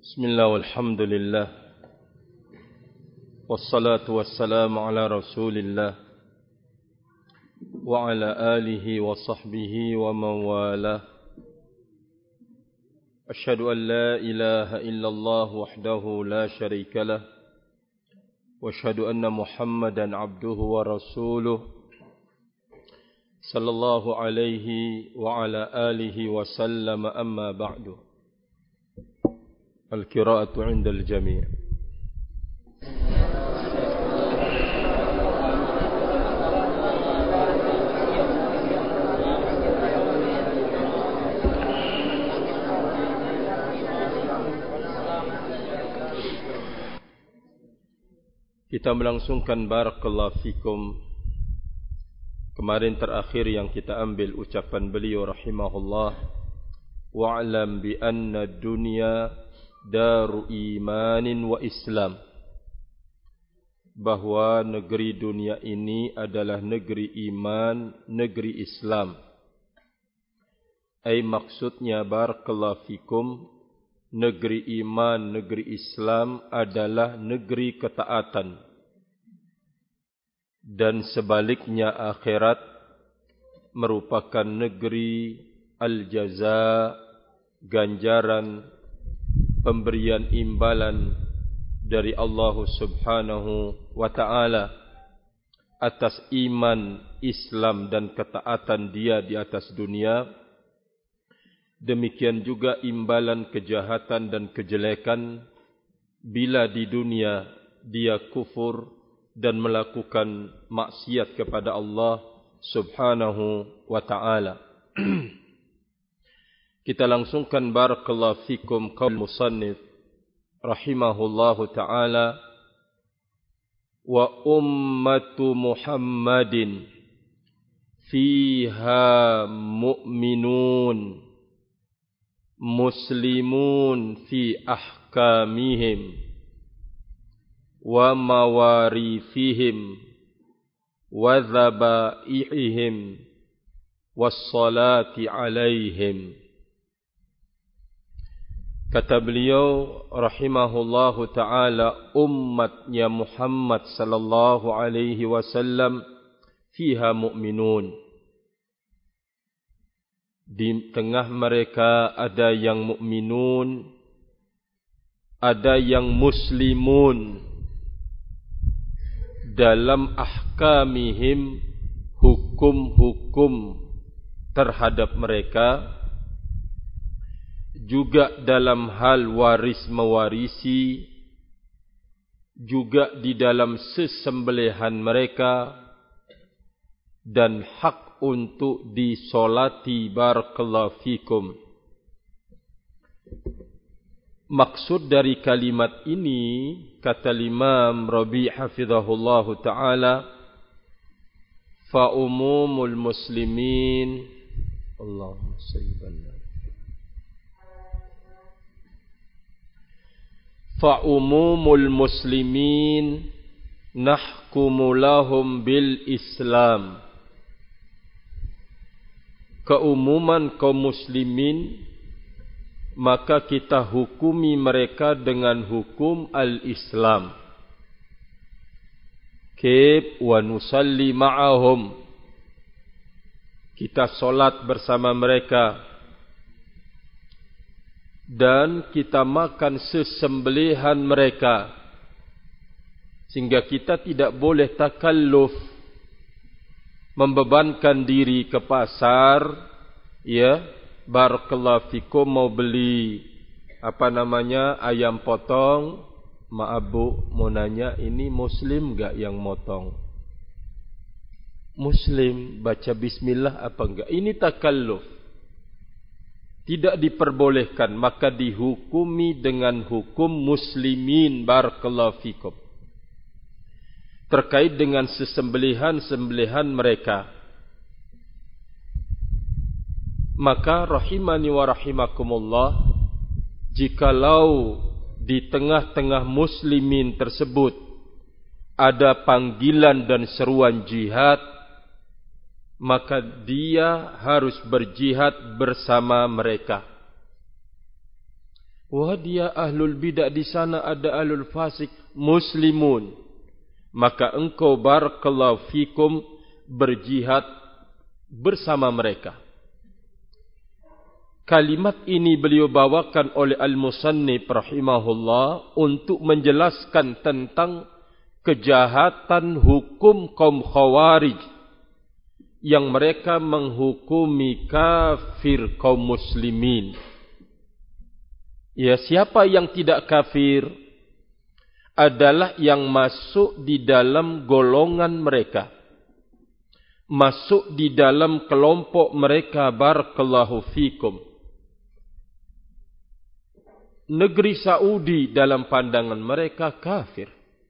Bismillah walhamdulillah wassalatu wassalamu ala rasulillah wa ala alihi wa sahbihi wa man walah. Ashhadu an la ilaha illallah wahdahu la sharika lah wa ashhadu anna Muhammadan abduhu wa rasuluh sallallahu alaihi wa ala alihi wa sallam, amma ba'du. Al-qira'atu 'inda al-jami'. Kita melangsungkan barakallahu fikum. Kemarin terakhir yang kita ambil ucapan beliau rahimahullah, wa'lam bi anna dunya daru imanin wa Islam, bahwa negeri dunia ini adalah negeri iman, negeri Islam. Ay maksudnya barakallahu fikum, negeri iman, negeri Islam adalah negeri ketaatan. Dan sebaliknya akhirat merupakan negeri al-jaza, ganjaran, pemberian imbalan dari Allah Subhanahu wa ta'ala atas iman, Islam dan ketaatan dia di atas dunia. Demikian juga imbalan kejahatan dan kejelekan bila di dunia dia kufur dan melakukan maksiat kepada Allah Subhanahu wa ta'ala. Kita langsungkan barakallahu fikum qaul musannif rahimahullahu ta'ala, wa ummatu Muhammadin fiha mu'minun muslimun fi ahkamihim wa mawarithihim wa dhabaihim wassalati alaihim. Kata beliau rahimahullahu ta'ala, umatnya Muhammad sallallahu alaihi wasallam fiha mu'minun. Di tengah mereka ada yang mu'minun, ada yang muslimun. Dalam ahkamihim, hukum-hukum terhadap mereka, juga dalam hal waris mewarisi, juga di dalam sesembelihan mereka, dan hak untuk disolati barakallahu fikum. Maksud dari kalimat ini, kata Imam Rabi' hafizahullahu ta'ala, fa umumul muslimin, Allahumma salli fa umumul muslimin nahkumu lahum bil Islam. Keumuman kaum muslimin, maka kita hukumi mereka dengan hukum al-Islam. Kif wa nusalli ma'ahum, kita solat bersama mereka, dan kita makan sesembelihan mereka, sehingga kita tidak boleh takalluf, membebankan diri ke pasar, ya, barakallahu fikum, mau beli ayam potong. Maaf bu, mau nanya, ini muslim enggak yang motong? Muslim, baca bismillah apa enggak? Ini takalluf, tidak diperbolehkan, maka dihukumi dengan hukum muslimin barakallahu fikum terkait dengan sesembelihan-sembelihan mereka. Maka rahimani wa rahimakumullah, jikalau di tengah-tengah muslimin tersebut ada panggilan dan seruan jihad, maka dia harus berjihad bersama mereka. Wah, dia ahlul bidah, di sana ada ahlul fasik, muslimun. Maka engkau barakallahu fikum berjihad bersama mereka. Kalimat ini beliau bawakan oleh al-musannif rahimahullah untuk menjelaskan tentang kejahatan hukum kaum khawarij yang mereka menghukumi kafir kaum muslimin. Ya, siapa yang tidak kafir adalah yang masuk di dalam golongan mereka, masuk di dalam kelompok mereka. Barakallahu fikum. Negeri Saudi dalam pandangan mereka kafir.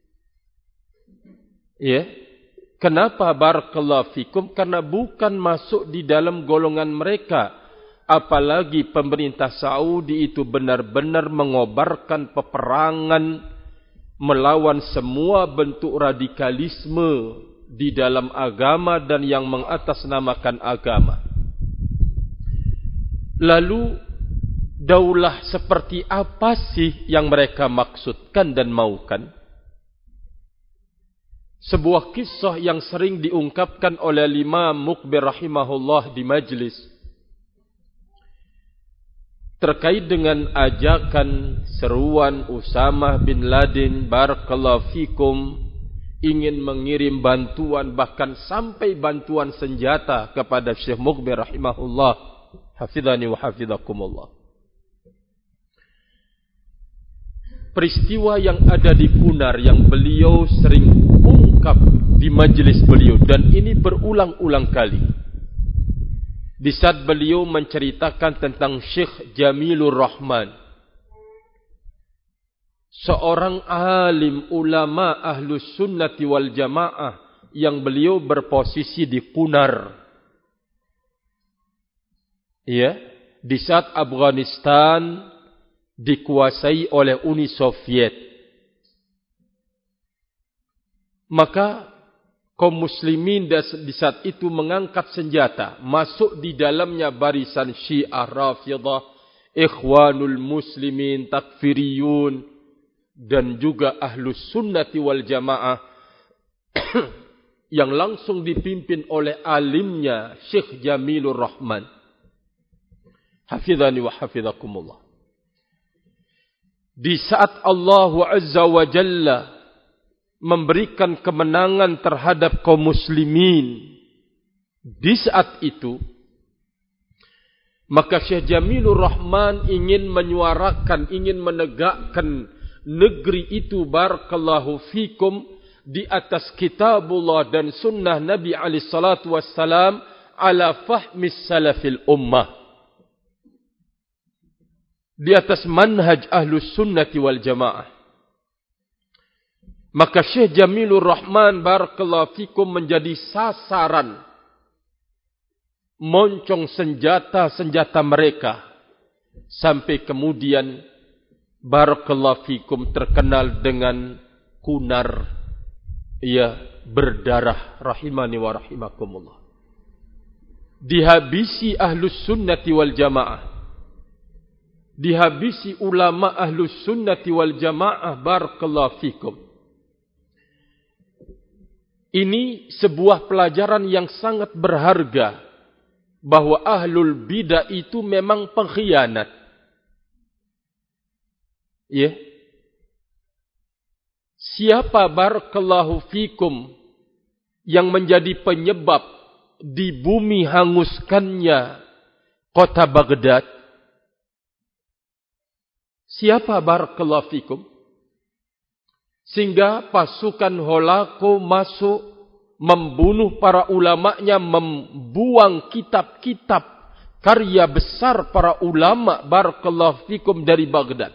Ya, kenapa barakallahu fikum? Karena bukan masuk di dalam golongan mereka. Apalagi pemerintah Saudi itu benar-benar mengobarkan peperangan melawan semua bentuk radikalisme di dalam agama dan yang mengatasnamakan agama. Lalu daulah seperti apa sih yang mereka maksudkan dan maukan? Sebuah kisah yang sering diungkapkan oleh Imam Muqbil rahimahullah di majlis terkait dengan ajakan seruan Usamah bin Laden barakallahu fikum ingin mengirim bantuan, bahkan sampai bantuan senjata kepada Syekh Muqbil rahimahullah, hafizani wa hafizakumullah. Peristiwa yang ada di Kunar yang beliau sering ungkap di majlis beliau, dan ini berulang-ulang kali. Di saat beliau menceritakan tentang Syekh Jamilur Rahman, seorang alim ulama ahlus sunnati wal jamaah yang beliau berposisi di Kunar. Ya, di saat Afghanistan dikuasai oleh Uni Soviet, maka kaum muslimin di saat itu mengangkat senjata, masuk di dalamnya barisan Syiah Rafidah, Ikhwanul Muslimin, Takfiriyun, dan juga Ahlus Sunnati wal Jamaah yang langsung dipimpin oleh alimnya Syekh Jamilur Rahman, hafizani wa hafizakumullah. Di saat Allah Azza wa Jalla memberikan kemenangan terhadap kaum muslimin, di saat itu maka Syekh Jamilur Rahman ingin menyuarakan, ingin menegakkan negeri itu barakallahu fikum di atas kitabullah dan sunnah Nabi alaihi salatu wassalam ala fahmis salafil ummah, di atas manhaj ahlus sunnati wal jamaah. Maka Syekh Jamilur Rahman barakallahu fikum menjadi sasaran moncong senjata-senjata mereka, sampai kemudian barakallahu fikum terkenal dengan Kunar, ia berdarah, rahimani wa rahimakumullah. Dihabisi ahlus sunnati wal jamaah, dihabisi ulama ahlus sunnati wal jamaah barakallahu fikum. Ini sebuah pelajaran yang sangat berharga, bahwa ahlul bidah itu memang pengkhianat. Ya. Siapa barakallahu fikum yang menjadi penyebab di bumi hanguskannya kota Baghdad? Siapa barakallahu fikum? Sehingga pasukan Holako masuk membunuh para ulamanya, membuang kitab-kitab karya besar para ulama barakallahu fikum dari Baghdad.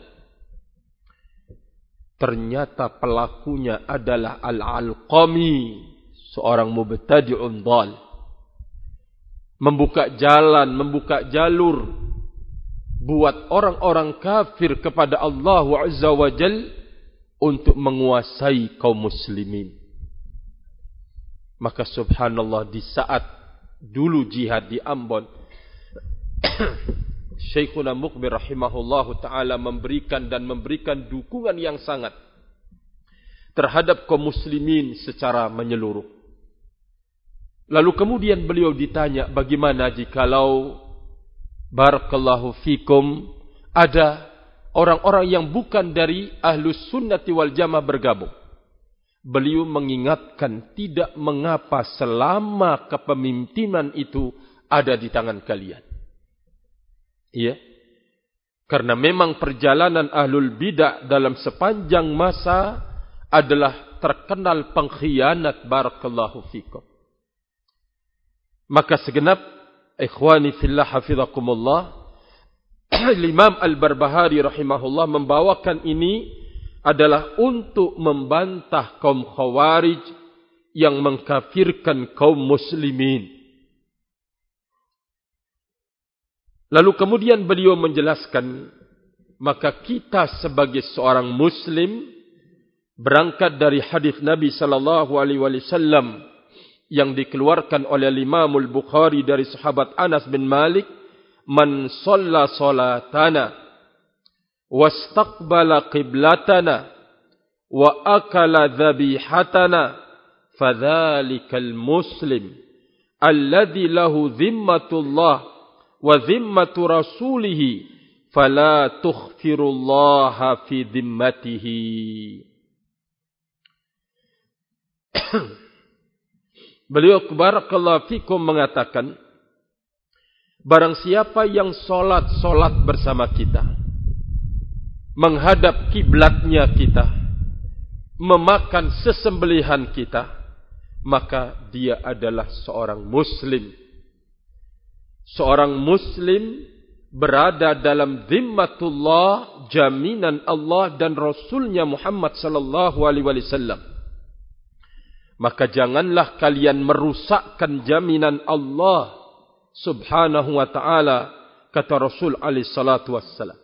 Ternyata pelakunya adalah Al-Alqami, seorang mubtadi'un dhal. Membuka jalan, membuka jalur buat orang-orang kafir kepada Allah Azza wa Jalla untuk menguasai kaum muslimin. Maka subhanallah, di saat dulu jihad di Ambon Syekhuna Muqbil rahimahullahu ta'ala memberikan dukungan yang sangat terhadap kaum muslimin secara menyeluruh. Lalu kemudian beliau ditanya, bagaimana jikalau barakallahu fikum ada orang-orang yang bukan dari ahlus sunnati wal jamaah bergabung. Beliau mengingatkan, tidak mengapa selama kepemimpinan itu ada di tangan kalian. Iya. Karena memang perjalanan ahlul bidah dalam sepanjang masa adalah terkenal pengkhianat barakallahu fikum. Maka segenap ikhwani fillah hafizakumullah, Imam Al-Barbahari rahimahullah membawakan ini adalah untuk membantah kaum khawarij yang mengkafirkan kaum muslimin. Lalu kemudian beliau menjelaskan, maka kita sebagai seorang muslim berangkat dari hadis Nabi sallallahu alaihi wasallam yang dikeluarkan oleh Imam Al-Bukhari dari sahabat Anas bin Malik, man shalla salatana wastaqbala qiblatana wa akala dhabihatana fadzalikal muslim alladhi lahu dhimmatullah wa dhimmatu rasulih fala tukhfirullaha fi dhimmatihi. Beliau barakallahu fikum mengatakan, barang siapa yang solat bersama kita, menghadap kiblatnya kita, memakan sesembelihan kita, maka dia adalah seorang muslim. Seorang muslim berada dalam zimmatullah, jaminan Allah dan Rasulnya Muhammad sallallahu alaihi wasallam. Maka janganlah kalian merusakkan jaminan Allah subhanahu wa ta'ala, kata Rasul alaihi salatu wassalam.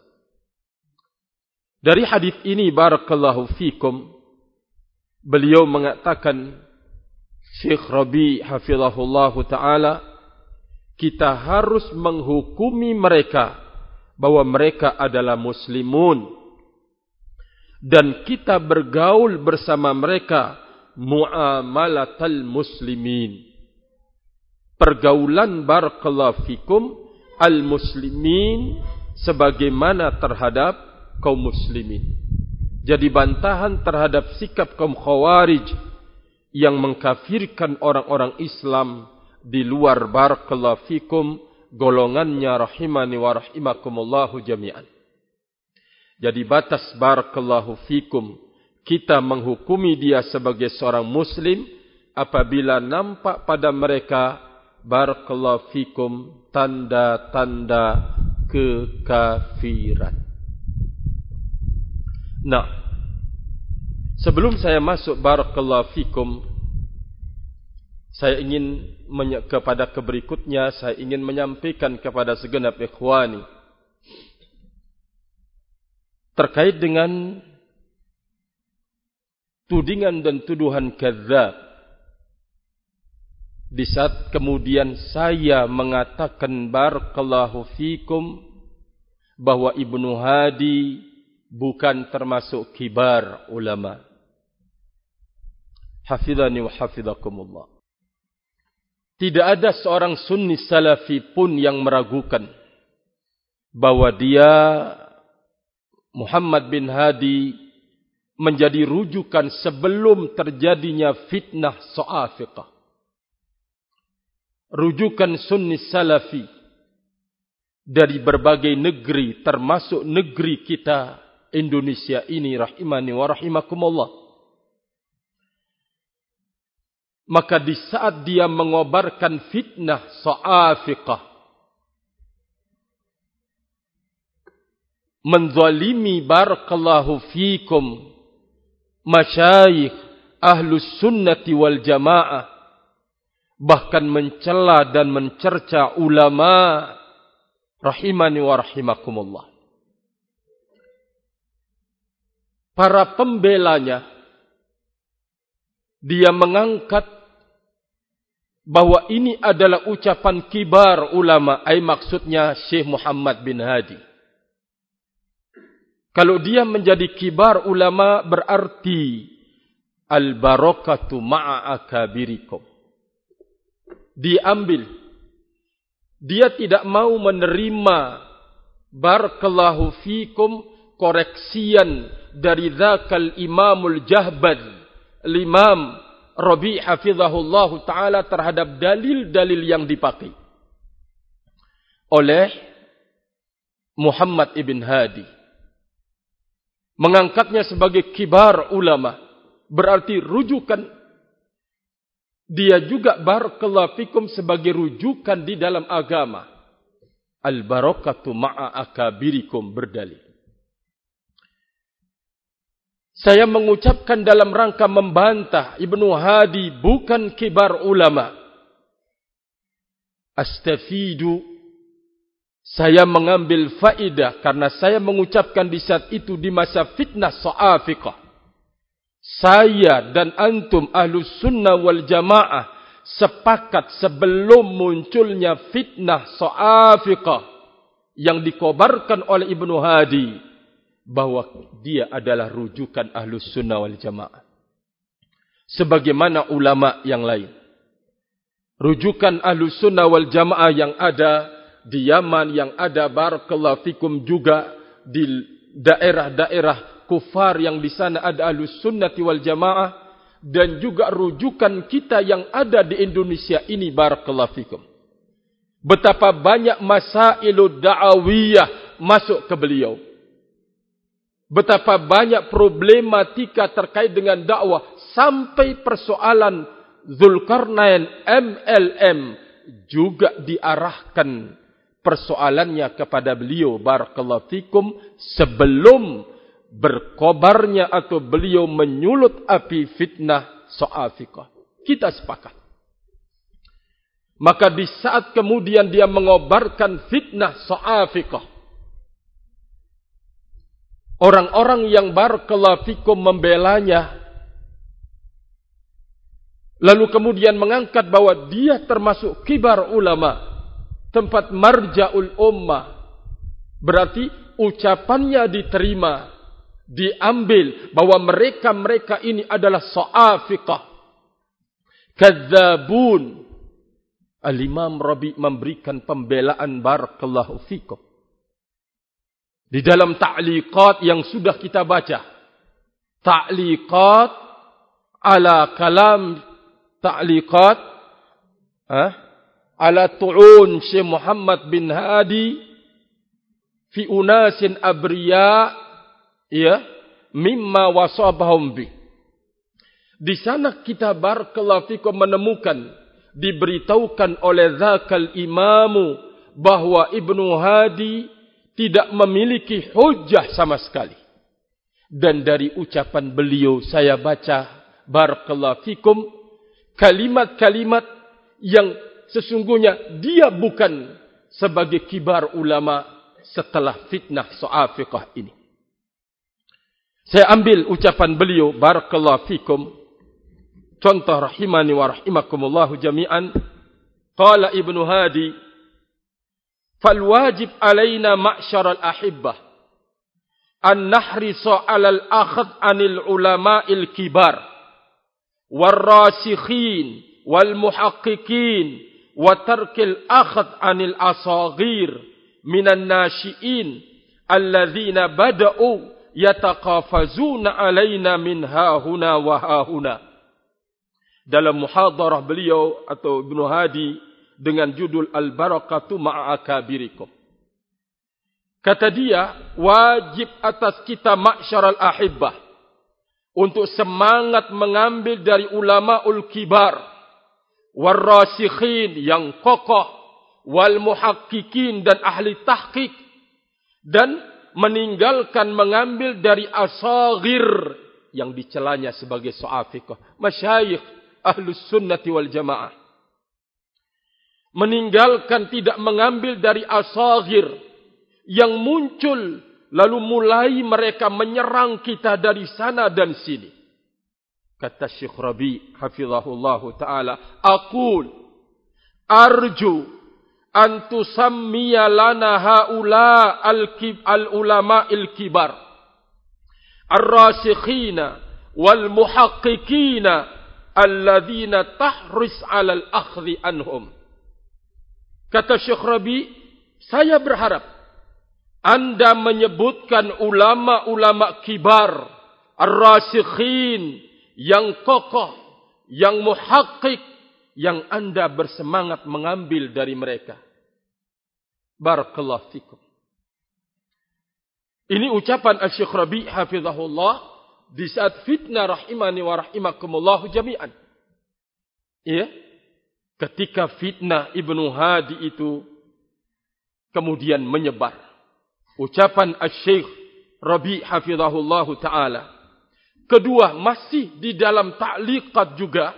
Dari hadis ini barakallahu fikum, beliau mengatakan, Syekh Rabi hafizahullahu ta'ala, kita harus menghukumi mereka bahwa mereka adalah muslimun, dan kita bergaul bersama mereka muamalatal muslimin, pergaulan barakallahu fikum al-muslimin sebagaimana terhadap kaum muslimin. Jadi bantahan terhadap sikap kaum khawarij yang mengkafirkan orang-orang Islam di luar barakallahu fikum golongannya rahimani wa rahimakumullahu jami'an. Jadi batas barakallahu fikum kita menghukumi dia sebagai seorang muslim apabila nampak pada mereka barakallahu fikum tanda-tanda kekafiran. Nah, sebelum saya masuk barakallahu fikum, saya ingin kepada keberikutnya, saya ingin menyampaikan kepada segenap ikhwani terkait dengan tudingan dan tuduhan kadzab. Di saat kemudian saya mengatakan barakallahu fikum bahwa Ibnu Hadi bukan termasuk kibar ulama. Hafizani wa hafizakumullah. Tidak ada seorang sunni salafi pun yang meragukan bahwa dia Muhammad bin Hadi menjadi rujukan sebelum terjadinya fitnah Sa'iqah. Rujukan sunni salafi dari berbagai negeri, termasuk negeri kita Indonesia ini, rahimani wa rahimakumullah. Maka di saat dia mengobarkan fitnah Sa'iqah, menzalimi barakallahu fikum masyayikh ahlus sunnati wal jamaah, bahkan mencela dan mencerca ulama rahimani wa rahimakumullah. Para pembelanya, dia mengangkat bahwa ini adalah ucapan kibar ulama, ai maksudnya Syekh Muhammad bin Hadi. Kalau dia menjadi kibar ulama berarti al-barakatu ma'a akabirikum. Diambil. Dia tidak mau menerima barakallahu fikum koreksian dari dzakal imamul jahbad, Imam Rabi' hafizahullahu ta'ala terhadap dalil-dalil yang dipakai oleh Muhammad ibn Hadi. Mengangkatnya sebagai kibar ulama berarti rujukan. Dia juga barakallahu fikum sebagai rujukan di dalam agama. Al-barakatu ma'a akabirikum berdalil. Saya mengucapkan dalam rangka membantah Ibnu Hadi bukan kibar ulama. Astafidu, saya mengambil faedah karena saya mengucapkan di saat itu di masa fitnah Sa'afiqah. Saya dan antum ahlus sunnah wal jamaah sepakat sebelum munculnya fitnah Sa'afiqah yang dikobarkan oleh Ibnu Hadi bahwa dia adalah rujukan ahlus sunnah wal jamaah. Sebagaimana ulama yang lain. Rujukan ahlus sunnah wal jamaah yang ada di Yaman, yang ada barakallahu fikum juga di daerah-daerah kufar yang di sana ada ahlus sunnati wal jamaah, dan juga rujukan kita yang ada di Indonesia ini barakallahu fikum. Betapa banyak masailud da'awiyah masuk ke beliau. Betapa banyak problematika terkait dengan dakwah sampai persoalan Zulkarnain MLM juga diarahkan persoalannya kepada beliau barakallahu fikum sebelum berkobarnya atau beliau menyulut api fitnah Sa'afiqah. Kita sepakat. Maka di saat kemudian dia mengobarkan fitnah Sa'afiqah, orang-orang yang barakallahu fikum membelanya, lalu kemudian mengangkat bahwa dia termasuk kibar ulama, tempat marja'ul ummah, berarti ucapannya diterima, diambil bahwa mereka-mereka ini adalah Sa'afiqah, kadzabun. Al-Imam Rabi' memberikan pembelaan barakallahu fikum di dalam ta'liqat yang sudah kita baca. Ta'liqat ala kalam ta'liqat ala tu'un Syekh Muhammad bin Hadi fi unasin abriya ya mimma wasabahum bi. Di sana kita barakallahu fikum menemukan, diberitahukan oleh dzakal imamu bahwa Ibnu Hadi tidak memiliki hujjah sama sekali. Dan dari ucapan beliau saya baca barakallahu fikum kalimat-kalimat yang sesungguhnya dia bukan sebagai kibar ulama setelah fitnah Sa'afiqah ini. Saya ambil ucapan beliau barakallahu fikum. Contoh rahimani wa rahimakumullahu jami'an. Qala Ibnu Hadi, fal wajib alaina ma'syaral ahibbah an nahrisa 'alal akhd 'anil ulama'il kibar war rasikhin wal muhaqqiqin wa tarkil akhd 'anil asaghir minan nasyi'in alladzina bada'u yataqafazuna 'alaina min hahuna wa hahuna. Dalam muhadarah beliau atau Ibnu Hadi dengan judul Al-Barakatu ma'a akabirikum. Kata dia, wajib atas kita ma'syaral ahibbah untuk semangat mengambil dari ulamaul kibar, warasikhin yang kokoh, wal muhaqqiqin dan ahli tahqiq, dan meninggalkan mengambil dari asaghir yang dicelanya sebagai Sa'afiqah, masyayikh ahlus sunnati wal jamaah. Meninggalkan, tidak mengambil dari asaghir yang muncul lalu mulai mereka menyerang kita dari sana dan sini. Kata Syekh Rabi' hafizahullahu ta'ala, aqul, arju an tusammiya lana haula al-ulama al-kibar ar-rasikhina wal muhaqqiqina alladzina tahris 'ala al-akhdhi anhum. Kata Syekh Rabi, saya berharap Anda menyebutkan ulama-ulama kibar, ar-rasikhin, yang kokoh, yang muhaqqiq, yang Anda bersemangat mengambil dari mereka. Barakallahu fikum. Ini ucapan Syekh Rabi hafizahullah di saat fitnah rahimani wa rahimakumullah jami'an. Ya. Ketika fitnah Ibnu Hadi itu kemudian menyebar. Ucapan Syekh Rabi hafizahullah ta'ala. Kedua, masih di dalam ta'liqat juga.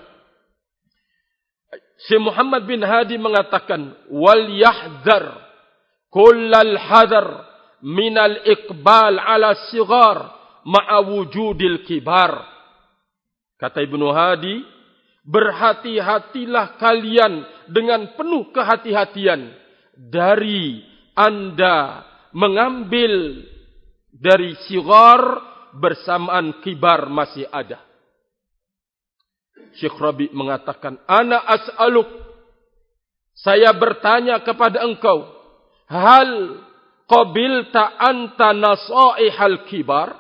Syekh Muhammad bin Hadi mengatakan, wal yahdhar kullal hadar minal iqbal ala sigar ma'a wujudil kibar. Kata Ibnu Hadi, berhati-hatilah kalian dengan penuh kehati-hatian dari Anda mengambil dari sigar bersamaan kibar masih ada. Syekh Rabi mengatakan, ana as'aluk, saya bertanya kepada engkau, hal qabilta anta nasaihal kibar?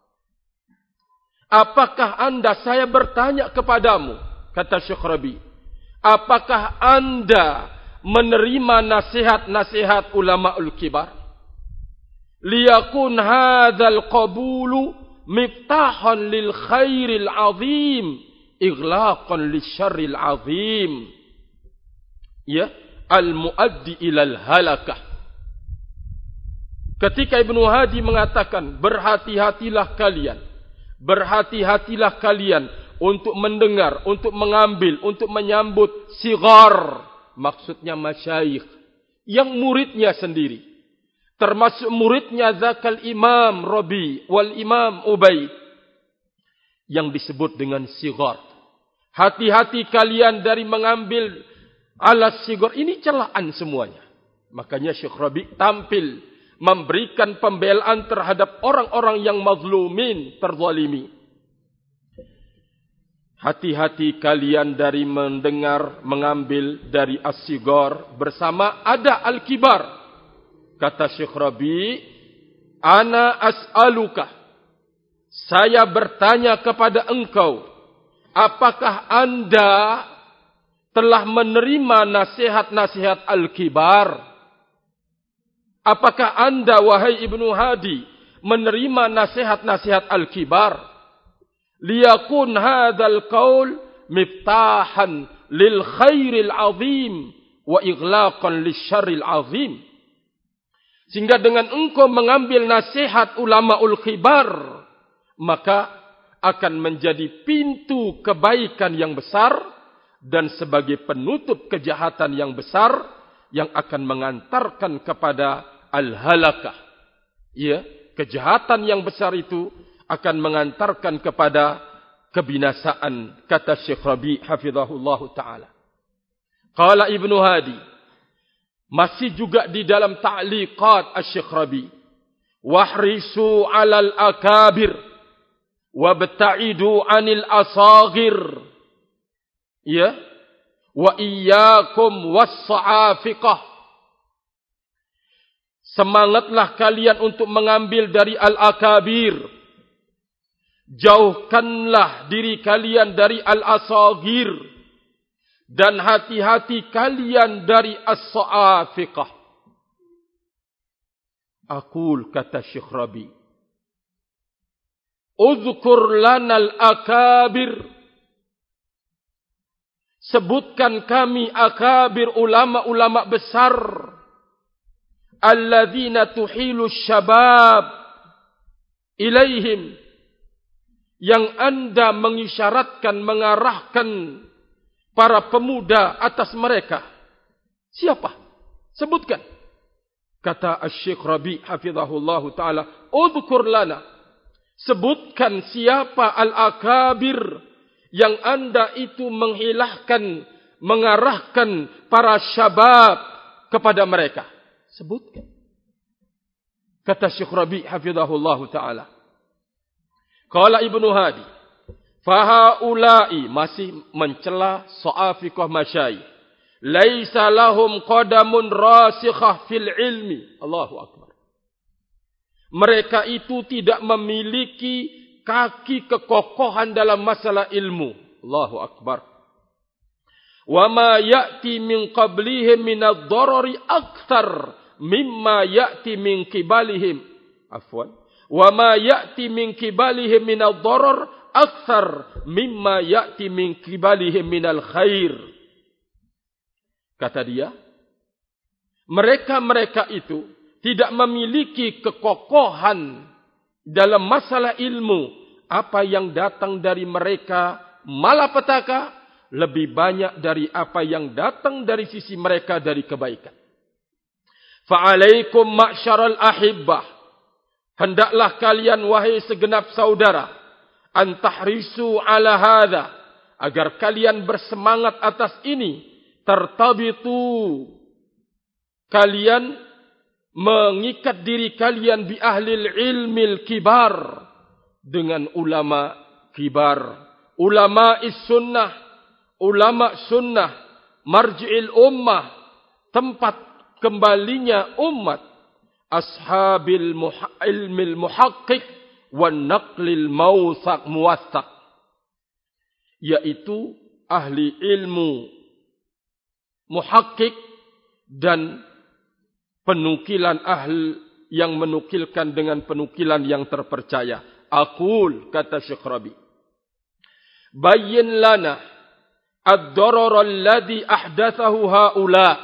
Apakah Anda, saya bertanya kepadamu, kata Syekh Rabi, apakah Anda menerima nasihat-nasihat ulamaul kibar? Liyakun hadzal qabulu miftahan lil khairil azim, ighlaqan lisyarril azim. Ya, al-muaddi ilal halakah. Ketika Ibnu Hadi mengatakan, berhati-hatilah kalian, berhati-hatilah kalian untuk mendengar, untuk mengambil, untuk menyambut sigar, maksudnya masyayikh, yang muridnya sendiri, termasuk muridnya zakal Imam Rabi wal Imam Ubaid, yang disebut dengan sigar. Hati-hati kalian dari mengambil ala sigar, ini celaan semuanya. Makanya Syekh Rabi tampil memberikan pembelaan terhadap orang-orang yang mazlumin, terzalimi. Hati-hati kalian dari mendengar, mengambil dari as-sigar bersama ada al-kibar. Kata Syekh Rabi, ana as'aluka, saya bertanya kepada engkau, apakah Anda telah menerima nasihat-nasihat al-kibar? Apakah Anda, wahai Ibnu Hadi, menerima nasihat-nasihat al-kibar? Liyakun hadzal qaul miftahan lil khairil azim wa ighlaqan lisyarril azim. Sehingga dengan engkau mengambil nasihat ulamaul kibar, maka akan menjadi pintu kebaikan yang besar dan sebagai penutup kejahatan yang besar yang akan mengantarkan kepada al-halakah. Ya, kejahatan yang besar itu akan mengantarkan kepada kebinasaan, kata Syekh Rabi hafizahullah ta'ala. Qala Ibnu Hadi, masih juga di dalam ta'liqat Syekh Rabi, wahrisu 'alal akabir wabta'idu 'anil asagir. Ya, wa iyyakum was-sa'afiqah. Semangatlah kalian untuk mengambil dari al-akabir. Jauhkanlah diri kalian dari al-asagir. Dan hati-hati kalian dari as-sa'afiqah. Aqul, kata Syekh Rabi, uzkur lana al-akabir. Sebutkan kami akabir, ulama-ulama besar, alladzina tuhilu syabab ilaihim, yang Anda mengisyaratkan, mengarahkan para pemuda atas mereka. Siapa? Sebutkan. Kata Syekh Rabi hafizahullah ta'ala, udhkur lana, sebutkan siapa al-akabir yang Anda itu menghilangkan mengarahkan para syabab kepada mereka? Sebutkan. Kata Syekh Rabi' hafizahullah ta'ala. Qala Ibnu Hadi, fahaula'i, masih mencela Sa'afiqah Masyayikh, laisa lahum qadamun rasikhah fil ilmi. Allahu akbar. Mereka itu tidak memiliki kaki kekokohan dalam masalah ilmu. Allahu akbar. Wa ma ya'ti min qablihim min ad-darari akthar mimma ya'ti min qibalihim. Afwan. Wa ma ya'ti min qibalihim min ad-darar akthar mimma ya'ti min qibalihim min al-khair. Kata dia, mereka-mereka itu tidak memiliki kekokohan dalam masalah ilmu. Apa yang datang dari mereka malapetaka lebih banyak dari apa yang datang dari sisi mereka dari kebaikan. Fa'alaikum ma'syaral ahibbah, hendaklah kalian wahai segenap saudara, antahrisu ala hadha, agar kalian bersemangat atas ini, tertabitu, kalian mengikat diri kalian bi ahlil ilmil kibar, dengan ulama kibar, ulama sunnah, ulama sunnah, marji'il ummah, tempat kembalinya umat, ashabil ilmil muhaqqiq wan naqlil muwaththaq, yaitu ahli ilmu muhaqqiq dan penukilan ahli yang menukilkan dengan penukilan yang terpercaya. Aqul, kata Syekh Rabi, bayyin lana ad-darar alladhi ahdathahu haula,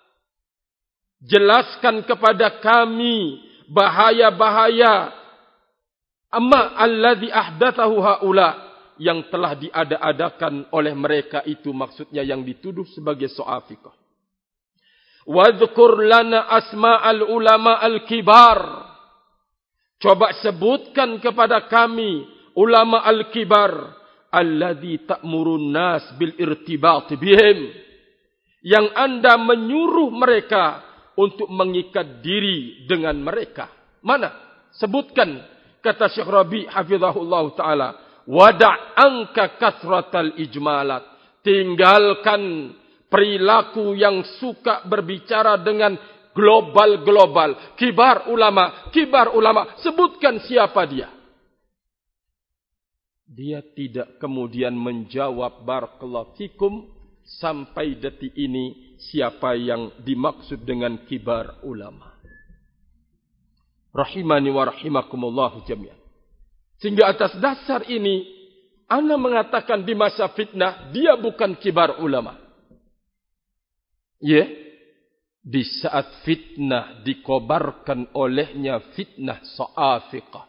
jelaskan kepada kami bahaya-bahaya amma alladhi ahdathahu haula, yang telah diada-adakan oleh mereka itu, maksudnya yang dituduh sebagai Sa'afiqah. Wadhkur lana asma'al ulama al-kibar, coba sebutkan kepada kami ulama al-kibar, alladhi ta'murun nas bil irtibat bihim, yang Anda menyuruh mereka untuk mengikat diri dengan mereka. Mana? Sebutkan, kata Syekh Rabi' hafizahullah ta'ala. Wada' anka kathratal ijmalat, tinggalkan perilaku yang suka berbicara dengan global-global. Kibar ulama, sebutkan siapa dia. Dia tidak kemudian menjawab barakallahu fikum sampai detik ini siapa yang dimaksud dengan kibar ulama. Rahimani wa rahimakumullah jami'an. Sehingga atas dasar ini ana mengatakan di masa fitnah dia bukan kibar ulama. Ya, di saat fitnah dikobarkan olehnya fitnah Sa'afiqah,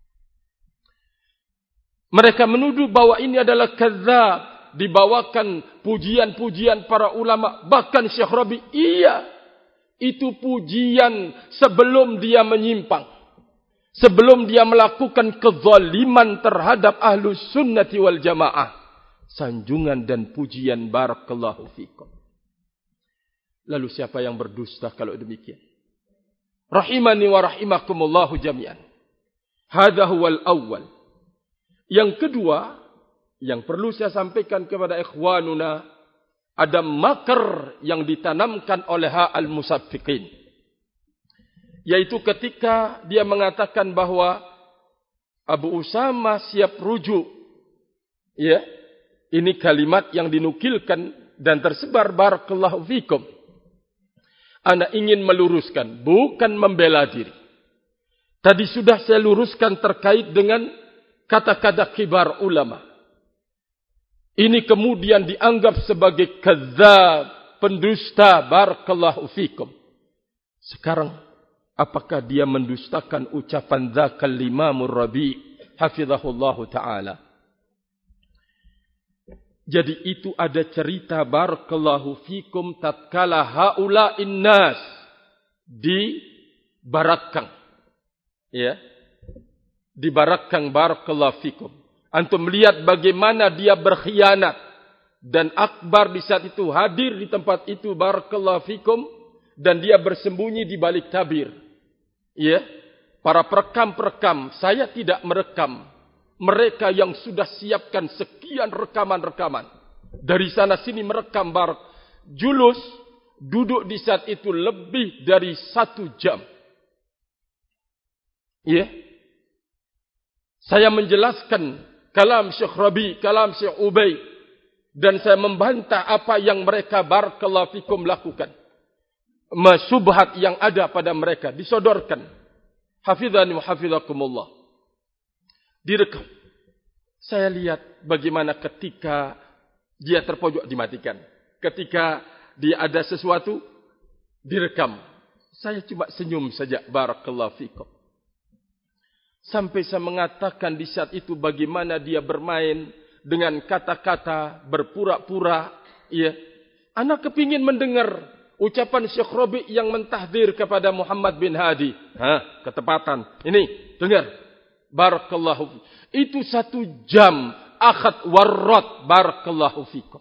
mereka menuduh bahwa ini adalah kadzab, dibawakan pujian-pujian para ulama, bahkan Syekh Rabi, iya, itu pujian sebelum dia menyimpang, sebelum dia melakukan kezaliman terhadap ahlus sunnati wal jamaah, sanjungan dan pujian barakallahu fikum. Lalu siapa yang berdusta kalau demikian? Rahimani wa rahimakumullahu jami'an. Hadha huwal awwal. Yang kedua, yang perlu saya sampaikan kepada ikhwanuna, ada makar yang ditanamkan oleh al-musaffiqin. Yaitu ketika dia mengatakan bahwa Abu Usama siap rujuk. Ya, ini kalimat yang dinukilkan dan tersebar barakallahu fikum. Ana ingin meluruskan, bukan membela diri. Tadi sudah saya luruskan terkait dengan kata-kata kibar ulama. Ini kemudian dianggap sebagai kadzab, pendusta, barakallahu fikum. Sekarang, apakah dia mendustakan ucapan dzakal Imamur Rabi' hafizahullahu ta'ala? Jadi itu ada cerita barakallahu fikum tatkala haula'in nas di Barakang. Ya. Di Barakang barakallahu fikum. Antum melihat bagaimana dia berkhianat Dan Akbar di saat itu hadir di tempat itu, barakallahu fikum, dan dia bersembunyi di balik tabir. Ya, para perekam-perekam, saya tidak merekam. Mereka yang sudah siapkan sekian rekaman-rekaman. Dari sana sini merekam Julus duduk di saat itu lebih dari 1 jam. Ya. Saya menjelaskan kalam Syekh Rabi, kalam Syekh Ubay, dan saya membantah apa yang mereka barakallahu fikum lakukan. Masyubhat yang ada pada mereka disodorkan. Hafizani wa hafizakumullah. Direkam. Saya lihat bagaimana ketika dia terpojok dimatikan. Ketika dia ada sesuatu direkam. Saya cuma senyum saja, barakallahu fikum. Sampai saya mengatakan di saat itu bagaimana dia bermain dengan kata-kata berpura-pura. Ya. Anak kepingin mendengar ucapan Syekh Rabi yang mentahdir kepada Muhammad bin Hadi. Ketepatan. Ini, dengar. Barakallahu fikum. Itu 1 jam akhad warrat, barakallahu fikum.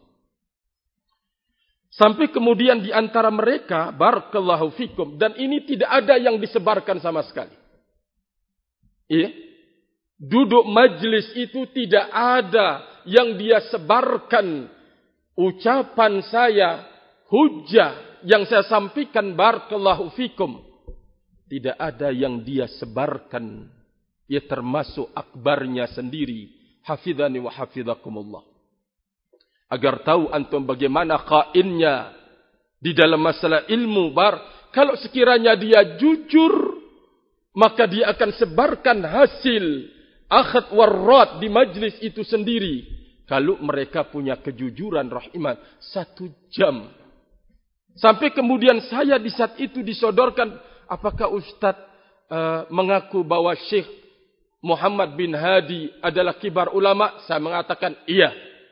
Sampai kemudian di antara mereka, barakallahu fikum, dan ini tidak ada yang disebarkan sama sekali. Iya. Duduk majlis itu tidak ada yang dia sebarkan ucapan saya, hujjah yang saya sampaikan, barakallahu fikum. Tidak ada yang dia sebarkan. Ya, termasuk Akbarnya sendiri. Hafidhani wa hafidhakumullah. Agar tahu antum bagaimana kainnya di dalam masalah ilmu. Kalau sekiranya dia jujur, maka dia akan sebarkan hasil akhad warrat di majlis itu sendiri. Kalau mereka punya kejujuran rahiman, 1 jam. Sampai kemudian saya di saat itu disodorkan, apakah Ustaz mengaku bahwa Syekh Muhammad bin Hadi adalah kibar ulama? Saya mengatakan iya.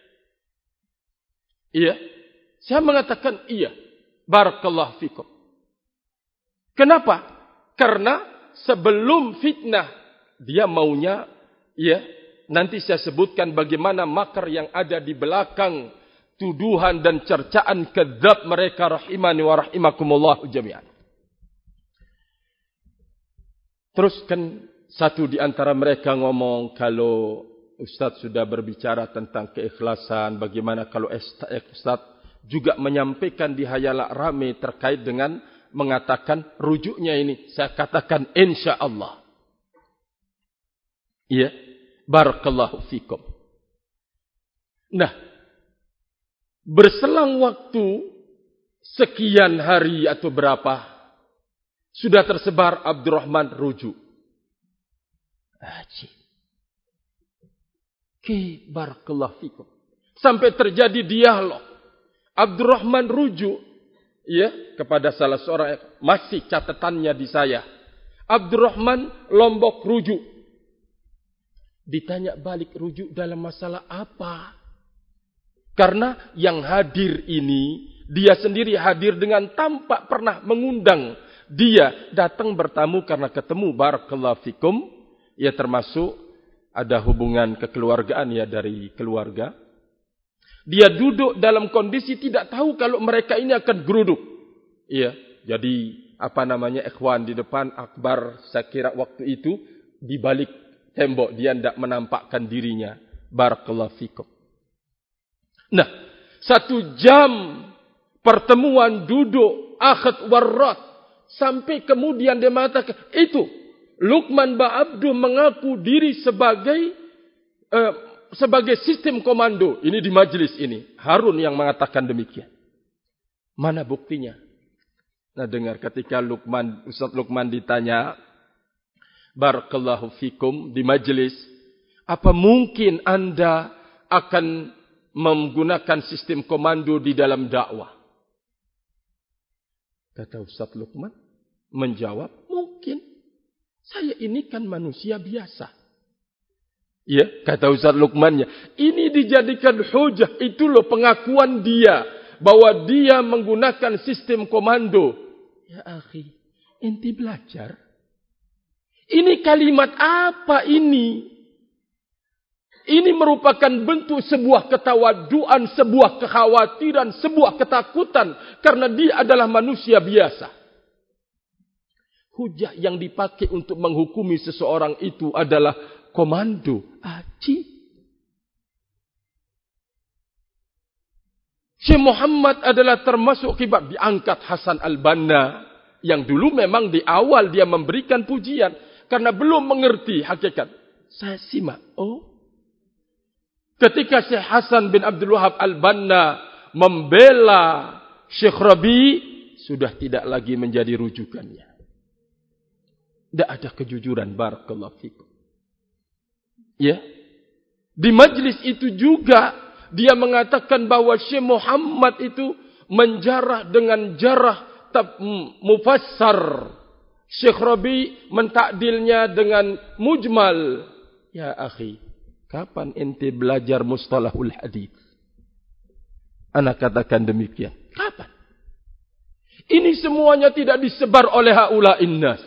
Iya. Saya mengatakan iya. Barakallahu fikum. Kenapa? Karena sebelum fitnah, dia maunya, ya, nanti saya sebutkan bagaimana makar yang ada di belakang tuduhan dan cercaan kadzab mereka, rahimani wa rahimakumullah jami'an. Terus kan satu di antara mereka ngomong, kalau Ustaz sudah berbicara tentang keikhlasan, bagaimana kalau Ustaz juga menyampaikan di Hayalak Rame terkait dengan mengatakan rujuknya ini. Saya katakan insyaAllah. Iya. Barakallahu fikum. Nah, berselang waktu sekian hari atau berapa, sudah tersebar Abdurrahman rujuk. Barakallahu fikum. Sampai terjadi dialog. Abdurrahman rujuk, ya, kepada salah seorang, masih catatannya di saya. Abdurrahman Lombok rujuk. Ditanya balik, rujuk dalam masalah apa? Karena yang hadir ini, dia sendiri hadir dengan tanpa pernah mengundang. Dia datang bertamu karena ketemu, barakallahu fikum. Ya, termasuk ada hubungan kekeluargaan ya dari keluarga. Dia duduk dalam kondisi tidak tahu kalau mereka ini akan geruduk. Iya, jadi ikhwan di depan, Akbar saya kira waktu itu di balik tembok, dia tidak menampakkan dirinya. Barakallahu fikum. Nah, 1 jam pertemuan duduk akhad warrat, sampai kemudian dia mengatakan itu Luqman Ba'abdu mengaku diri sebagai sistem komando. Ini di majlis ini. Harun yang mengatakan demikian. Mana buktinya? Nah, dengar ketika Ustaz Luqman ditanya, barakallahu fikum, di majlis, apa mungkin Anda akan menggunakan sistem komando di dalam dakwah? Kata Ustaz Luqman menjawab, mungkin. Saya ini kan manusia biasa. Ya, kata Ustaz Luqmannya, ini dijadikan hujah. Itu loh pengakuan dia bahwa dia menggunakan sistem komando. Ya akhi, inti belajar. Ini kalimat apa ini? Ini merupakan bentuk sebuah ketawaduan, sebuah kekhawatiran, sebuah ketakutan. Karena dia adalah manusia biasa. Hujah yang dipakai untuk menghukumi seseorang itu adalah komando. Aji. Syekh Muhammad adalah termasuk kibar. Diangkat Hasan al-Banna. Yang dulu memang di awal dia memberikan pujian. Karena belum mengerti hakikat. Saya simak. Ketika Syekh Hasan bin Abdul Wahab al-Banna membela Syekh Rabi, sudah tidak lagi menjadi rujukannya. Tidak ada kejujuran. Barakallahu fikum. Ya. Di majlis itu juga dia mengatakan bahawa Syekh Muhammad itu menjarah dengan jarah mufassar. Syekh Rabi mentakdilnya dengan mujmal. Ya akhi, kapan ente belajar mustalahul hadis? Ana katakan demikian. Kapan? Ini semuanya tidak disebar oleh haula'in nas.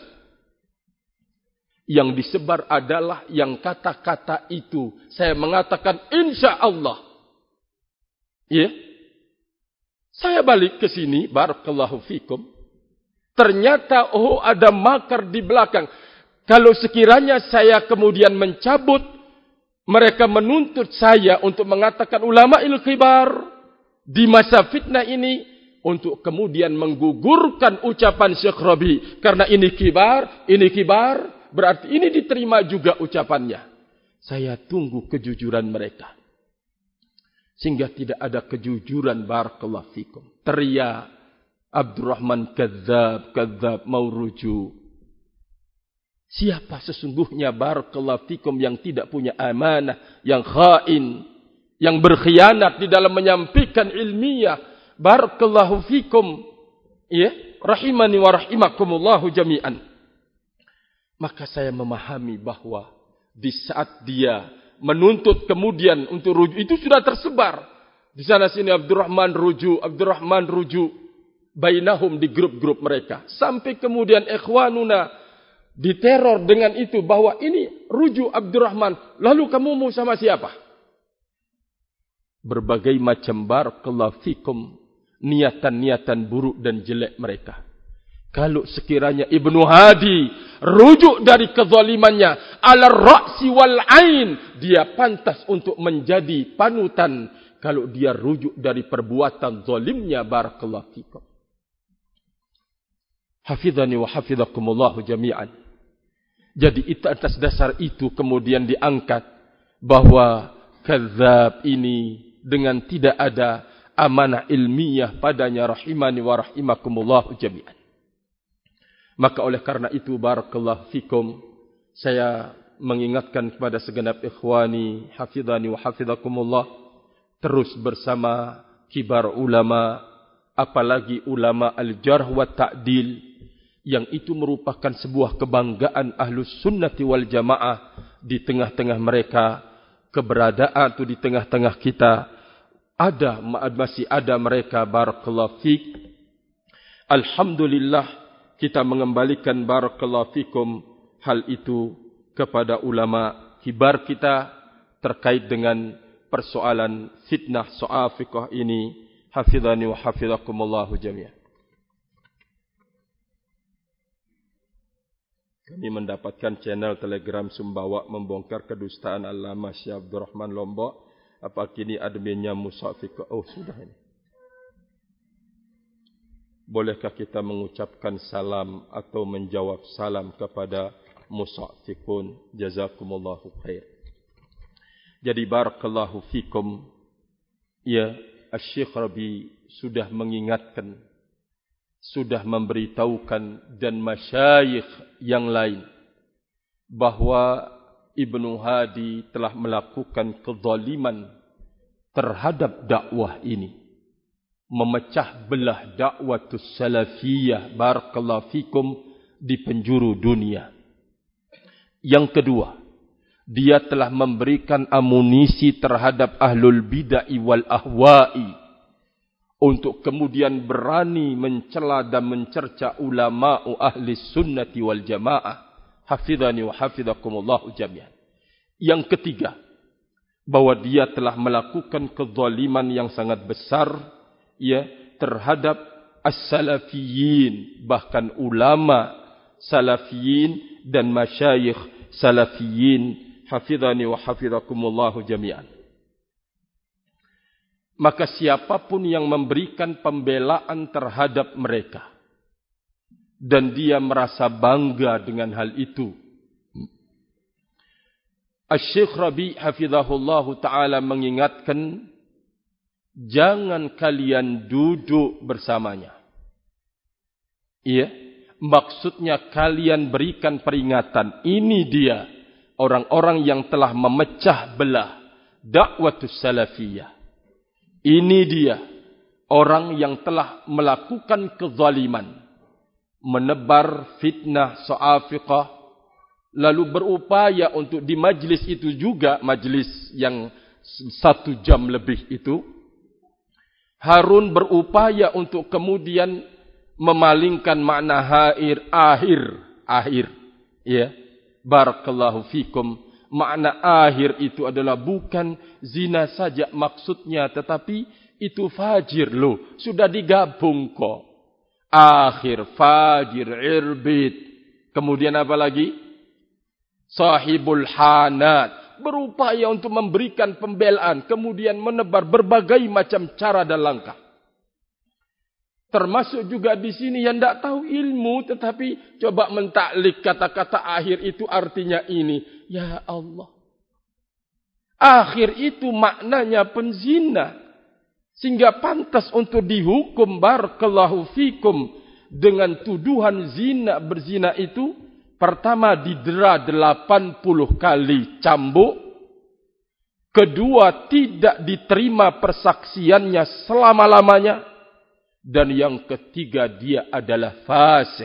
Yang disebar adalah yang kata-kata itu. Saya mengatakan insya Allah. Ya. Saya balik ke sini, barakallahu fikum. Ternyata ada makar di belakang. Kalau sekiranya saya kemudian mencabut, mereka menuntut saya untuk mengatakan ulama il-khibar di masa fitnah ini untuk kemudian menggugurkan ucapan Syekh Rabi karena ini kibar, berarti ini diterima juga ucapannya. Saya tunggu kejujuran mereka. Sehingga tidak ada kejujuran, barakallahu fikum. Teriak Abdurrahman kadzab mau rujuk. Siapa sesungguhnya, barakallahu fikum, yang tidak punya amanah, yang khain, yang berkhianat di dalam menyampaikan ilmiah, barakallahu fikum, ya, rahimani wa rahimakumullahu jami'an. Maka saya memahami bahawa di saat dia menuntut kemudian untuk rujuk, itu sudah tersebar. Di sana sini Abdurrahman rujuk. Bainahum di grup-grup mereka. Sampai kemudian ikhwanuna diteror dengan itu. Bahawa ini rujuk Abdurrahman. Lalu kamu mau sama siapa? Berbagai macam barakallahu fikum niatan-niatan buruk dan jelek mereka. Kalau sekiranya Ibnu Hadi rujuk dari kezalimannya ala ra'si wal ain, dia pantas untuk menjadi panutan kalau dia rujuk dari perbuatan zalimnya, barakallahu fikum. Hafizani wa hafizakumullahu jami'an. Jadi itu atas dasar itu kemudian diangkat bahwa kadzab ini dengan tidak ada amanah ilmiah padanya, rahimani wa rahimakumullahu jami'an. Maka oleh karena itu, barakallahu fikum, saya mengingatkan kepada segenap ikhwani, hafizani wa hafizakumullah, terus bersama kibar ulama, apalagi ulama al-jarh wa ta'dil, yang itu merupakan sebuah kebanggaan ahlus sunnati wal jamaah di tengah-tengah mereka, keberadaan itu di tengah-tengah kita, masih ada mereka, barakallahu fik. Alhamdulillah, kita mengembalikan barakallahu fikum hal itu kepada ulama kibar kita terkait dengan persoalan fitnah soal fiqh ini. Hafizani wa hafizakumullahu jami'an. Kami mendapatkan channel Telegram Sumbawa membongkar kedustaan Allamah Syekh Abdurrahman Lombok. Apa kini adminnya Musa Fiqh? Oh, sudah ini. Bolehkah kita mengucapkan salam atau menjawab salam kepada Musafikun? Jazakumullahu khair. Jadi barakallahu fikum. Ya, Syekh Rabi sudah mengingatkan, sudah memberitahukan, dan masyayikh yang lain bahawa Ibnu Hadi telah melakukan kezaliman terhadap dakwah ini, memecah belah dakwatus salafiyah, barakallahu fikum, di penjuru dunia. Yang kedua, dia telah memberikan amunisi terhadap ahlul bid'ah wal ahwa'i untuk kemudian berani mencela dan mencerca ulama'u ahli sunnati wal jamaah. Hafizani wa hafizakumullahu jami'an. Yang ketiga, bahwa dia telah melakukan kezaliman yang sangat besar ya terhadap as-salafiyin, bahkan ulama salafiyin dan masyayikh salafiyin, hafizani wa hafizakumullahu jami'an. Maka siapapun yang memberikan pembelaan terhadap mereka dan dia merasa bangga dengan hal itu, Asy-Syaikh Rabi' hafizahullahu ta'ala mengingatkan, jangan kalian duduk bersamanya. Iya, maksudnya kalian berikan peringatan. Ini dia orang-orang yang telah memecah belah dakwatus salafiyah. Ini dia orang yang telah melakukan kezaliman, menebar fitnah sa'iqah, lalu berupaya untuk di majlis itu juga, majlis yang 1 jam lebih itu, Harun berupaya untuk kemudian memalingkan makna akhir. Ya, barakallahu fikum. Makna akhir itu adalah bukan zina saja maksudnya, tetapi itu fajir loh. Sudah digabung kok. Akhir, fajir, irbid. Kemudian apa lagi? Sahibul hanat, berupaya untuk memberikan pembelaan, kemudian menebar berbagai macam cara dan langkah. Termasuk juga di sini yang tidak tahu ilmu, tetapi coba mentaklik kata-kata akhir itu artinya ini. Ya Allah, akhir itu maknanya penzina, sehingga pantas untuk dihukum barakallahu fikum dengan tuduhan zina, berzina itu. Pertama didera 80 kali cambuk. Kedua tidak diterima persaksiannya selama-lamanya. Dan yang ketiga dia adalah fasik.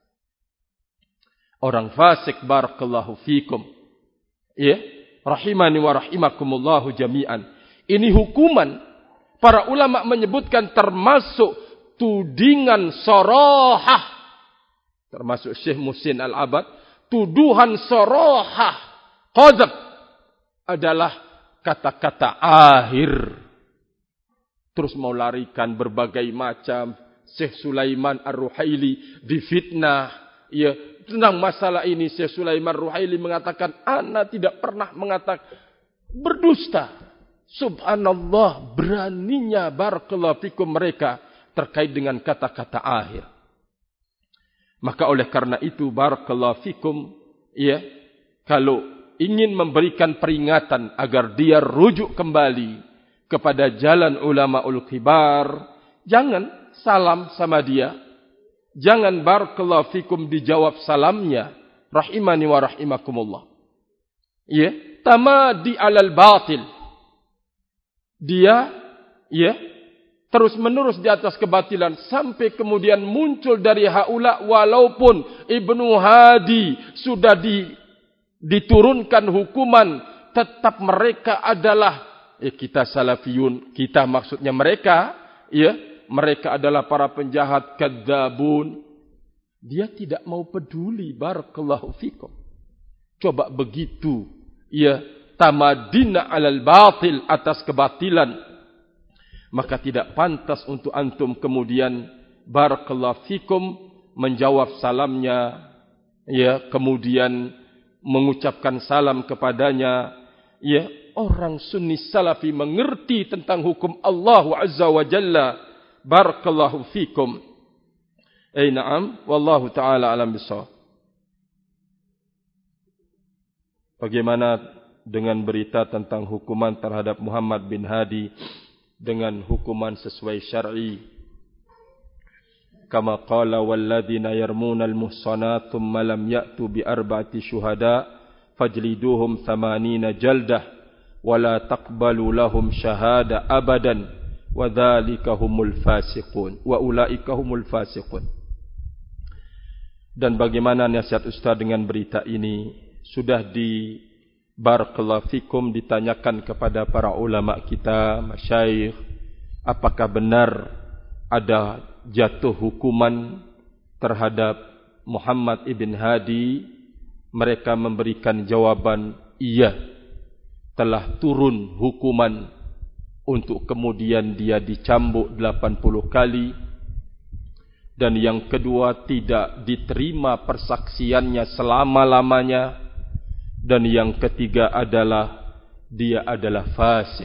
Orang fasik barakallahu fikum. Ya, rahimani wa rahimakumullahu jami'an. Ini hukuman. Para ulama menyebutkan termasuk tudingan sorohah. Termasuk Syekh Muhsin Al-Abad, tuduhan sorohah, qadzab adalah kata-kata akhir. Terus mau larikan berbagai macam. Syekh Sulaiman Ar-Ruhaili difitnah. Ya, tentang masalah ini Syekh Sulaiman Ar-Ruhaili mengatakan, ana tidak pernah mengatakan berdusta. Subhanallah, beraninya barakallahu fikum mereka terkait dengan kata-kata akhir. Maka oleh karena itu barakallahu fikum, ya, kalau ingin memberikan peringatan agar dia rujuk kembali kepada jalan ulamaul kibar, jangan salam sama dia. Jangan barakallahu fikum dijawab salamnya. Rahimani wa rahimakumullah. Ya, tamadi alal batil. Dia, ya, terus menerus di atas kebatilan sampai kemudian muncul dari haula, walaupun Ibnu Hadi sudah diturunkan hukuman, tetap mereka adalah kita salafiyun, kita maksudnya mereka, ya, mereka adalah para penjahat kadzabun. Dia tidak mau peduli barakallahu fikum. Coba begitu, ya, tamadina alal batil, atas kebatilan. Maka tidak pantas untuk antum kemudian barakallahu fikum menjawab salamnya, ya, kemudian mengucapkan salam kepadanya. Ya, orang sunni salafi mengerti tentang hukum Allah Azza wa Jalla. Barakallahu fikum. Na'am, wallahu taala alam bisawab. Bagaimana dengan berita tentang hukuman terhadap Muhammad bin Hadi dengan hukuman sesuai syar'i? Kama qala walladzina yarmuna al-muhsanat thumma lam ya'tu bi arba'ati syuhada fajliduhum 80 jaldah wa la taqbalu lahum syahada abadan wa dzalika humul fasiqun wa ulaika humul fasiqun. Dan bagaimana nasihat Ustaz dengan berita ini? Sudah di barakallahu fikum ditanyakan kepada para ulama kita, masyayikh, apakah benar ada jatuh hukuman terhadap Muhammad ibn Hadi? Mereka memberikan jawaban iya. telah turun hukuman untuk kemudian dia dicambuk 80 kali. Dan yang kedua, tidak diterima persaksiannya selama-lamanya. Dan yang ketiga adalah dia adalah fasik.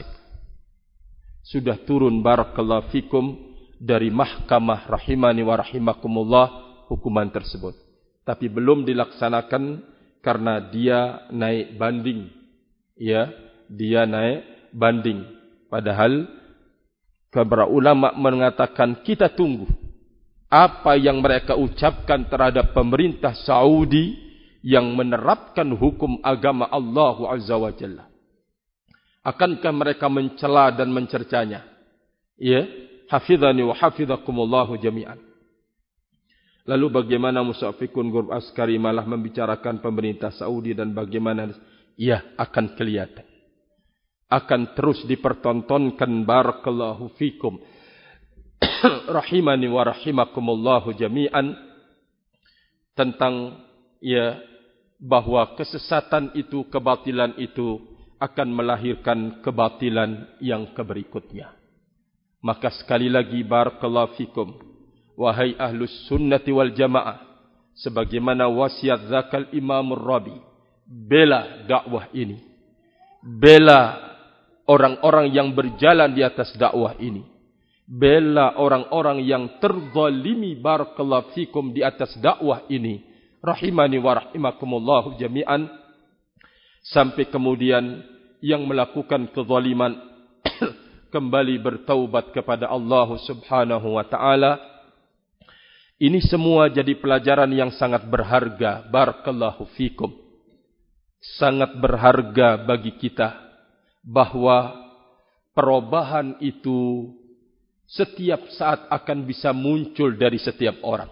Sudah turun barakallahu fikum dari mahkamah rahimani wa rahimakumullah hukuman tersebut. Tapi belum dilaksanakan karena dia naik banding. Ya, dia naik banding. Padahal para ulama mengatakan kita tunggu apa yang mereka ucapkan terhadap pemerintah Saudi yang menerapkan hukum agama Allah Azza wa Jalla. Akankah mereka mencela dan mencercanya? Ya, hafizani wa hafizakumullahu jami'an. Lalu bagaimana Musyafikun Gurub Askari malah membicarakan pemerintah Saudi dan bagaimana? Ya, akan kelihatan. Akan terus dipertontonkan barakallahu fikum. Rahimani wa rahimakumullahu jami'an. Tentang ya, bahwa kesesatan itu, kebatilan itu akan melahirkan kebatilan yang keberikutnya. Maka sekali lagi barakallahu fikum, wahai ahlus sunnati wal jamaah, sebagaimana wasiat zakal Imamur Rabi, bela dakwah ini, bela orang-orang yang berjalan di atas dakwah ini, bela orang-orang yang terzalimi barakallahu fikum di atas dakwah ini, rahimani wa rahimakumullahu jami'an. Sampai kemudian yang melakukan kezaliman kembali bertaubat kepada Allah Subhanahu wa taala. Ini semua jadi pelajaran yang sangat berharga barakallahu fikum. Sangat berharga bagi kita bahwa perubahan itu setiap saat akan bisa muncul dari setiap orang.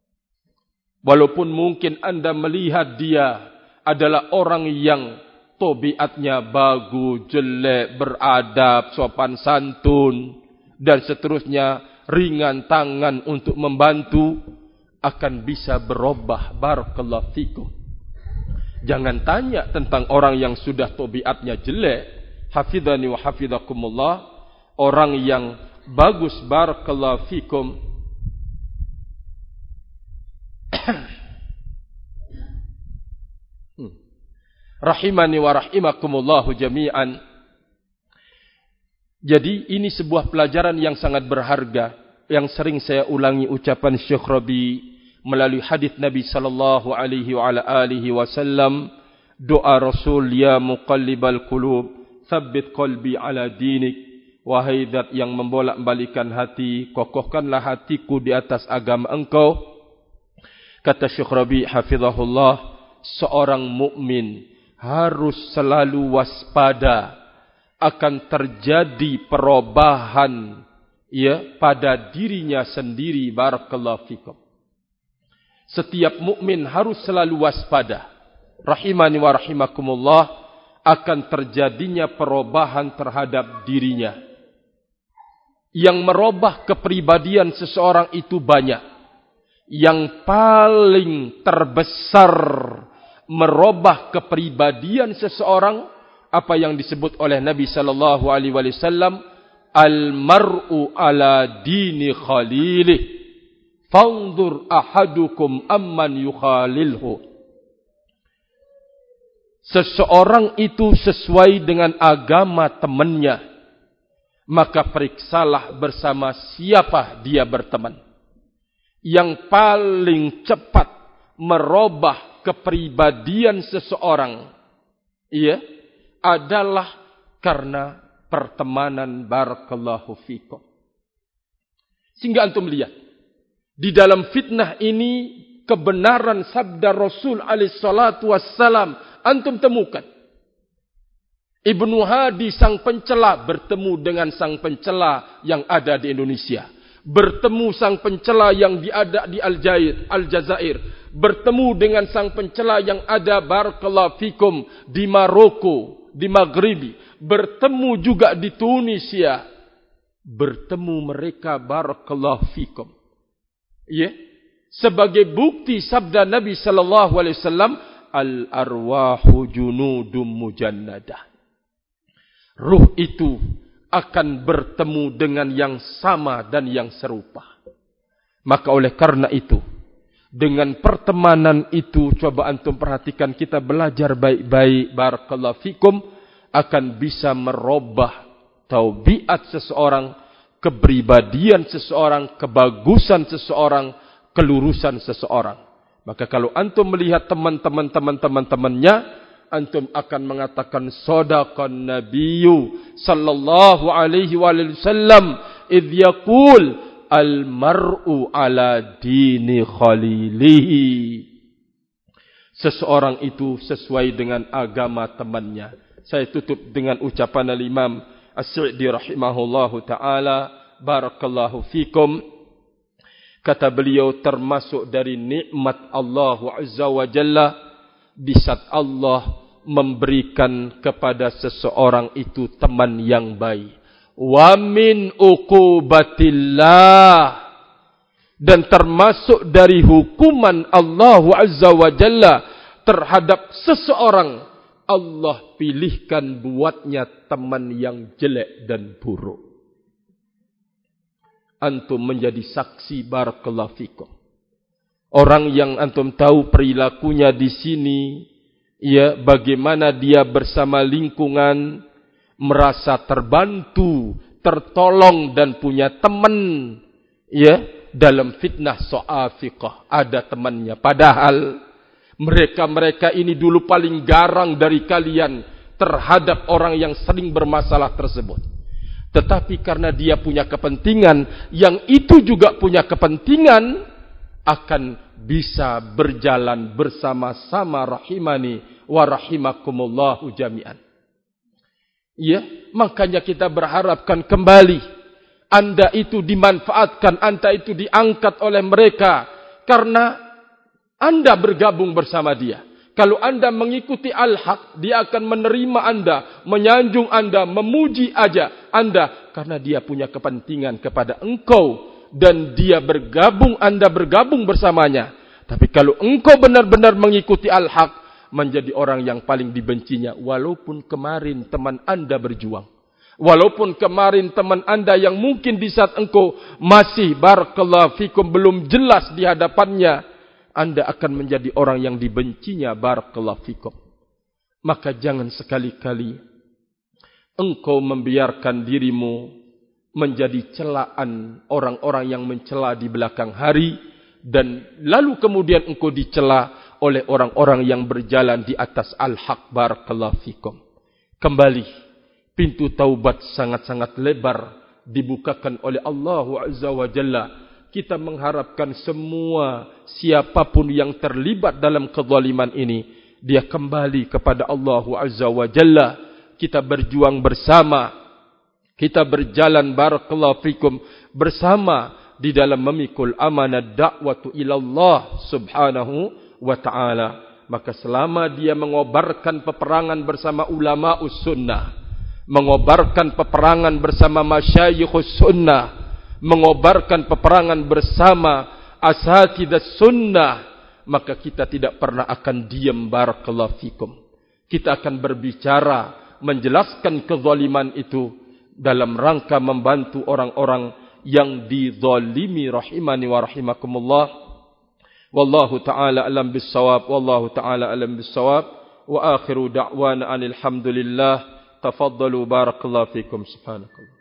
Walaupun mungkin Anda melihat dia adalah orang yang tabiatnya bagus, jelek, beradab, sopan santun, dan seterusnya, ringan tangan untuk membantu, akan bisa berubah barakallahu fikum. Jangan tanya tentang orang yang sudah tabiatnya jelek, hafizani wa hafizakumullah, orang yang bagus barakallahu fikum. Rahimani wa rahimakumullahu jami'an. Jadi ini sebuah pelajaran yang sangat berharga yang sering saya ulangi ucapan Syekh Rabi melalui hadis Nabi sallallahu alaihi wa ala alihi wasallam, doa Rasul, ya muqallibal qulub tsabbit qalbi ala dinik. Wahai zat yang membolak-balikan hati, kokohkanlah hatiku di atas agama Engkau. Kata Syekh Rabi hafizahullah, seorang mukmin harus selalu waspada akan terjadi perubahan ya pada dirinya sendiri barakallahu fikum. Setiap mukmin harus selalu waspada, rahimani wa rahimakumullah, akan terjadinya perubahan terhadap dirinya. Yang merubah kepribadian seseorang itu banyak. Yang paling terbesar merubah kepribadian seseorang, apa yang disebut oleh Nabi sallallahu alaihi wasallam, al-mar'u ala dini khalilih, fanzur ahadukum amman yukhalilhu. Seseorang itu sesuai dengan agama temannya, maka periksalah bersama siapa dia berteman. Yang paling cepat merubah kepribadian seseorang, ia adalah karena pertemanan barakallahu fikum. Sehingga antum lihat di dalam fitnah ini kebenaran sabda Rasul alaihi salatu wassalam antum temukan. Ibnu Hadi sang pencela bertemu dengan sang pencela yang ada di Indonesia. Bertemu sang pencela yang ada di Aljazair. Bertemu dengan sang pencela yang ada barakallahu fikum di Maroko, di Maghribi. Bertemu juga di Tunisia. Bertemu mereka barakallahu fikum. Ya, sebagai bukti sabda Nabi sallallahu alaihi wasallam, al arwahu junudum mujannadah. ruh itu akan bertemu dengan yang sama dan yang serupa. Maka oleh karena itu, dengan pertemanan itu, coba antum perhatikan, kita belajar baik-baik, barakallahu fikum, akan bisa merubah tabiat seseorang, kepribadian seseorang, kebagusan seseorang, kelurusan seseorang. Maka kalau antum melihat teman-temannya, antum akan mengatakan sadaqan nabiyyu sallallahu alaihi wasallam idh yaqul al mar'u ala dini khalilihi. Seseorang itu sesuai dengan agama temannya. Saya tutup dengan ucapan al-Imam As-Sa'di rahimahullahu taala, barakallahu fikum. Kata beliau, termasuk dari nikmat Allah azza wa jalla, di saat Allah memberikan kepada seseorang itu teman yang baik. Wa min uqubatillah, dan termasuk dari hukuman Allah azza wa jalla terhadap seseorang, Allah pilihkan buatnya teman yang jelek dan buruk. Antum menjadi saksi, barakallahu fikum. Orang yang antum tahu perilakunya di sini, ya, bagaimana dia bersama lingkungan, merasa terbantu, tertolong dan punya teman, ya, dalam fitnah so'afiqah, ada temannya. Padahal mereka ini dulu paling garang dari kalian terhadap orang yang sering bermasalah tersebut. Tetapi karena dia punya kepentingan, yang itu juga punya kepentingan, akan bisa berjalan bersama-sama, rahimani wa rahimakumullahu jami'an. Ya, makanya kita berharapkan kembali Anda itu dimanfaatkan, Anda itu diangkat oleh mereka karena Anda bergabung bersama dia. Kalau Anda mengikuti al-haq, dia akan menerima Anda, menyanjung Anda, memuji aja Anda karena dia punya kepentingan kepada engkau dan dia bergabung, Anda bergabung bersamanya. Tapi kalau engkau benar-benar mengikuti al-haq, menjadi orang yang paling dibencinya, walaupun kemarin teman Anda berjuang. Walaupun kemarin teman Anda yang mungkin di saat engkau masih barakallahu fikum belum jelas di hadapannya, Anda akan menjadi orang yang dibencinya, barakallahu fikum. Maka jangan sekali-kali engkau membiarkan dirimu menjadi celaan orang-orang yang mencela di belakang hari, dan lalu kemudian engkau dicela oleh orang-orang yang berjalan di atas al-haq, barakallahu fikum. Kembali, pintu taubat sangat-sangat lebar dibukakan oleh Allah azza wa jalla. Kita mengharapkan semua siapapun yang terlibat dalam kezaliman ini, dia kembali kepada Allah azza wa jalla. Kita berjuang bersama, kita berjalan barakallahu fikum bersama di dalam memikul amanah da'watu ilallah subhanahu wa ta'ala. Maka selama dia mengobarkan peperangan bersama ulama sunnah, mengobarkan peperangan bersama masyayikhus sunnah, mengobarkan peperangan bersama asatidzah sunnah, maka kita tidak pernah akan diam, barakallahu fikum. Kita akan berbicara, menjelaskan kezaliman itu dalam rangka membantu orang-orang yang dizalimi, rahimani wa rahimakumullah. Wallahu ta'ala alam bis-shawab, wallahu ta'ala alam bis-shawab, wa akhiru da'wana alhamdulillah. Tafaddalu, barakallahu fikum, subhanakallah.